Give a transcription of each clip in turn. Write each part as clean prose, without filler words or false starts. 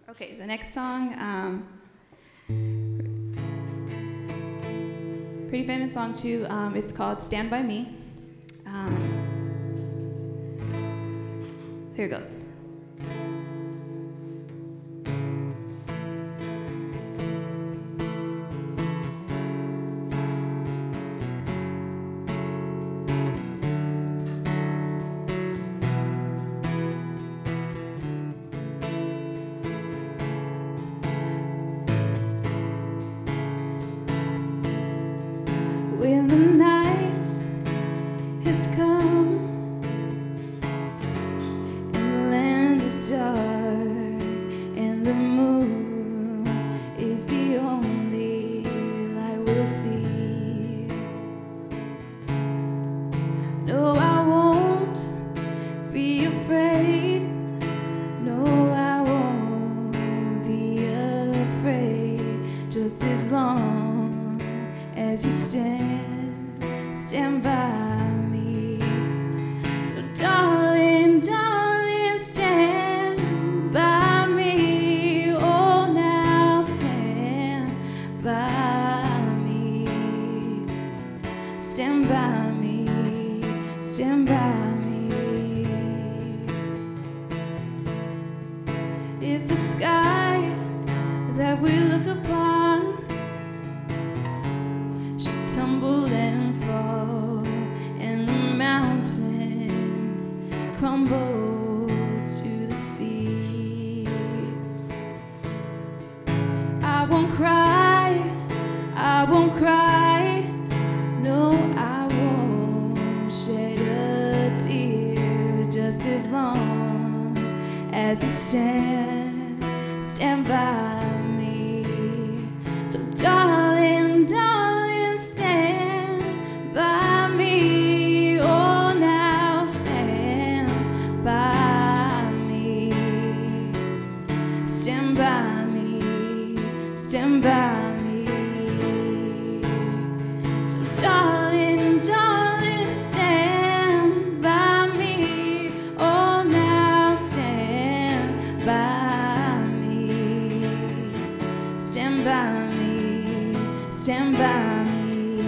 Okay, the next song, pretty famous song too. It's called Stand By Me. So here it goes. When the night has come and the land is dark and the moon is the only light we'll see, no, I won't be afraid. No, I won't be afraid, just as long as you stand by me. So darling, darling, stand by me. Oh, now stand by me. Stand by me. Stand by me. If the sky that we look upon should tumble and fall, and the mountain crumble to the sea, I won't cry, I won't cry, no, I won't shed a tear, just as long as you stand by me. So darling, darling, stand by me. Oh, now stand by me. Stand by me. Stand by me. So darling, darling, stand by me. Oh, now stand by me. Stand by me. Stand by me.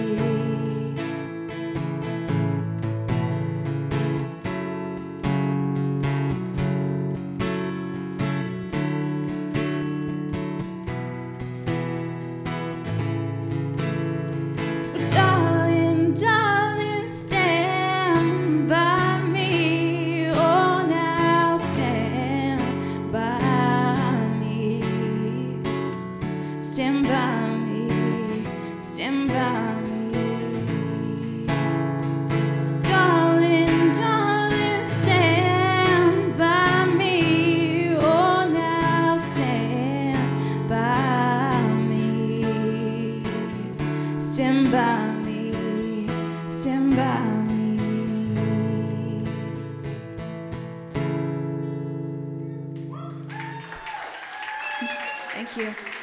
So darling, darling, stand by me. Oh, now stand by me. Stand by me. Stand by me. So darling, darling, stand by me. Oh, now stand by me. Stand by me. Stand by me. Thank you.